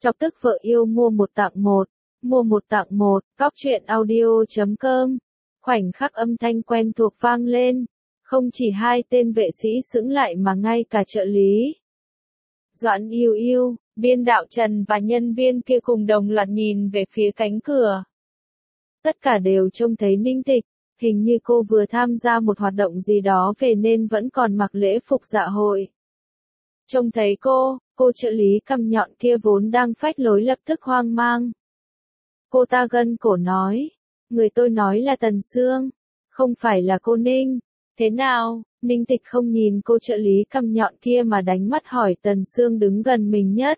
Chọc tức vợ yêu mua một tặng một. Mua một tặng một, Cóc truyện audio.com. Khoảnh khắc âm thanh quen thuộc vang lên. Không chỉ hai tên vệ sĩ sững lại mà ngay cả trợ lý Doãn Yêu Yêu, biên đạo Trần và nhân viên kia cùng đồng loạt nhìn về phía cánh cửa. Tất cả đều trông thấy Ninh Tịch, hình như cô vừa tham gia một hoạt động gì đó về nên vẫn còn mặc lễ phục dạ hội. Trông thấy cô trợ lý cằm nhọn kia vốn đang phách lối lập tức hoang mang. Cô ta gân cổ nói, người tôi nói là Tần Sương, không phải là cô Ninh. Thế nào? Ninh Tịch không nhìn cô trợ lý cằm nhọn kia mà đánh mắt hỏi Tần Sương đứng gần mình nhất.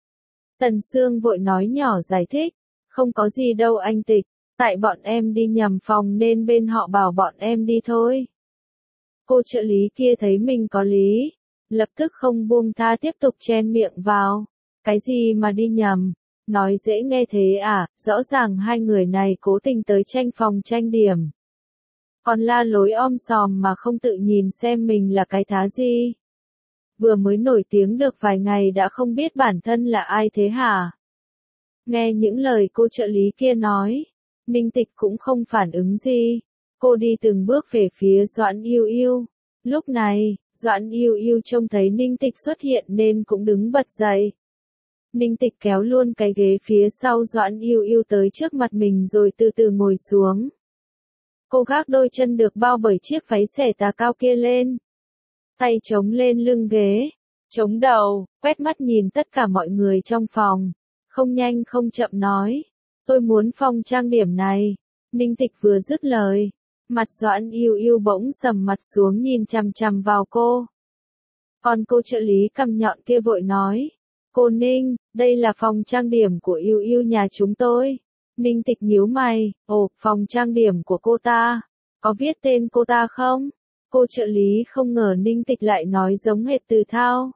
Tần Sương vội nói nhỏ giải thích, không có gì đâu anh Tịch, tại bọn em đi nhầm phòng nên bên họ bảo bọn em đi thôi. Cô trợ lý kia thấy mình có lý, lập tức không buông tha tiếp tục chen miệng vào. Cái gì mà đi nhầm? Nói dễ nghe thế à, rõ ràng hai người này cố tình tới tranh phòng tranh điểm. Còn la lối om sòm mà không tự nhìn xem mình là cái thá gì. Vừa mới nổi tiếng được vài ngày đã không biết bản thân là ai thế hả? Nghe những lời cô trợ lý kia nói, Ninh Tịch cũng không phản ứng gì. Cô đi từng bước về phía Doãn Yêu Yêu. Lúc này, Doãn Yêu Yêu trông thấy Ninh Tịch xuất hiện nên cũng đứng bật dậy. Ninh Tịch kéo luôn cái ghế phía sau Doãn Yêu Yêu tới trước mặt mình rồi từ từ ngồi xuống. Cô gác đôi chân được bao bởi chiếc váy xẻ tà cao kia lên. Tay chống lên lưng ghế, chống đầu, quét mắt nhìn tất cả mọi người trong phòng. Không nhanh không chậm nói, tôi muốn phòng trang điểm này. Ninh Tịch vừa dứt lời, mặt Doãn Yêu Yêu bỗng sầm mặt xuống nhìn chằm chằm vào cô. Còn cô trợ lý cằm nhọn kia vội nói, cô Ninh, đây là phòng trang điểm của Yêu Yêu nhà chúng tôi. Ninh Tịch nhíu mày, ồ, phòng trang điểm của cô ta, có viết tên cô ta không? Cô trợ lý không ngờ Ninh Tịch lại nói giống hệt Từ Thao.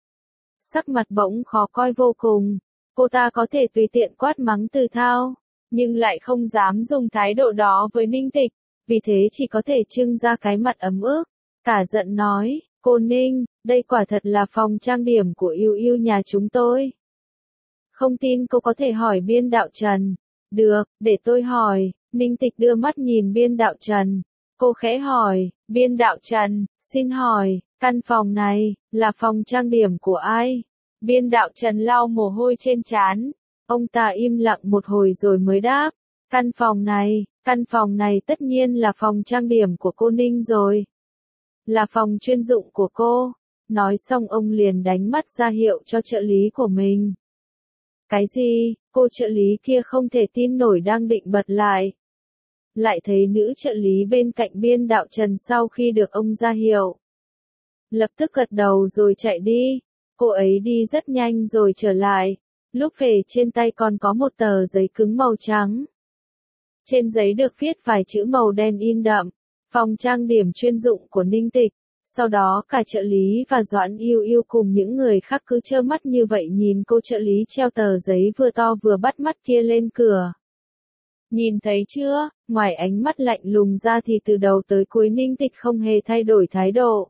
Sắc mặt bỗng khó coi vô cùng, cô ta có thể tùy tiện quát mắng Từ Thao, nhưng lại không dám dùng thái độ đó với Ninh Tịch, vì thế chỉ có thể trưng ra cái mặt ấm ức, cả giận nói, cô Ninh, đây quả thật là phòng trang điểm của Yêu Yêu nhà chúng tôi. Không tin cô có thể hỏi biên đạo Trần. Được, để tôi hỏi. Ninh Tịch đưa mắt nhìn biên đạo Trần. Cô khẽ hỏi, biên đạo Trần, xin hỏi, căn phòng này, là phòng trang điểm của ai? Biên đạo Trần lau mồ hôi trên trán. Ông ta im lặng một hồi rồi mới đáp, căn phòng này tất nhiên là phòng trang điểm của cô Ninh rồi. Là phòng chuyên dụng của cô. Nói xong ông liền đánh mắt ra hiệu cho trợ lý của mình. Cái gì? Cô trợ lý kia không thể tin nổi đang định bật lại. Lại thấy nữ trợ lý bên cạnh biên đạo Trần sau khi được ông ra hiệu. Lập tức gật đầu rồi chạy đi. Cô ấy đi rất nhanh rồi trở lại. Lúc về trên tay còn có một tờ giấy cứng màu trắng. Trên giấy được viết vài chữ màu đen in đậm. Phòng trang điểm chuyên dụng của Ninh Tịch. Sau đó cả trợ lý và Doãn Yêu Yêu cùng những người khác cứ trơ mắt như vậy nhìn cô trợ lý treo tờ giấy vừa to vừa bắt mắt kia lên cửa. Nhìn thấy chưa, ngoài ánh mắt lạnh lùng ra thì từ đầu tới cuối Ninh Tịch không hề thay đổi thái độ.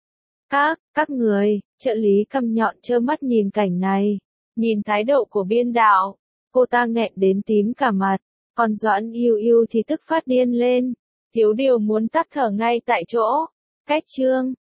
Các người, trợ lý cằm nhọn trơ mắt nhìn cảnh này. Nhìn thái độ của biên đạo, cô ta nghẹn đến tím cả mặt, còn Doãn Yêu Yêu thì tức phát điên lên. Thiếu điều muốn tắt thở ngay tại chỗ. Cách chương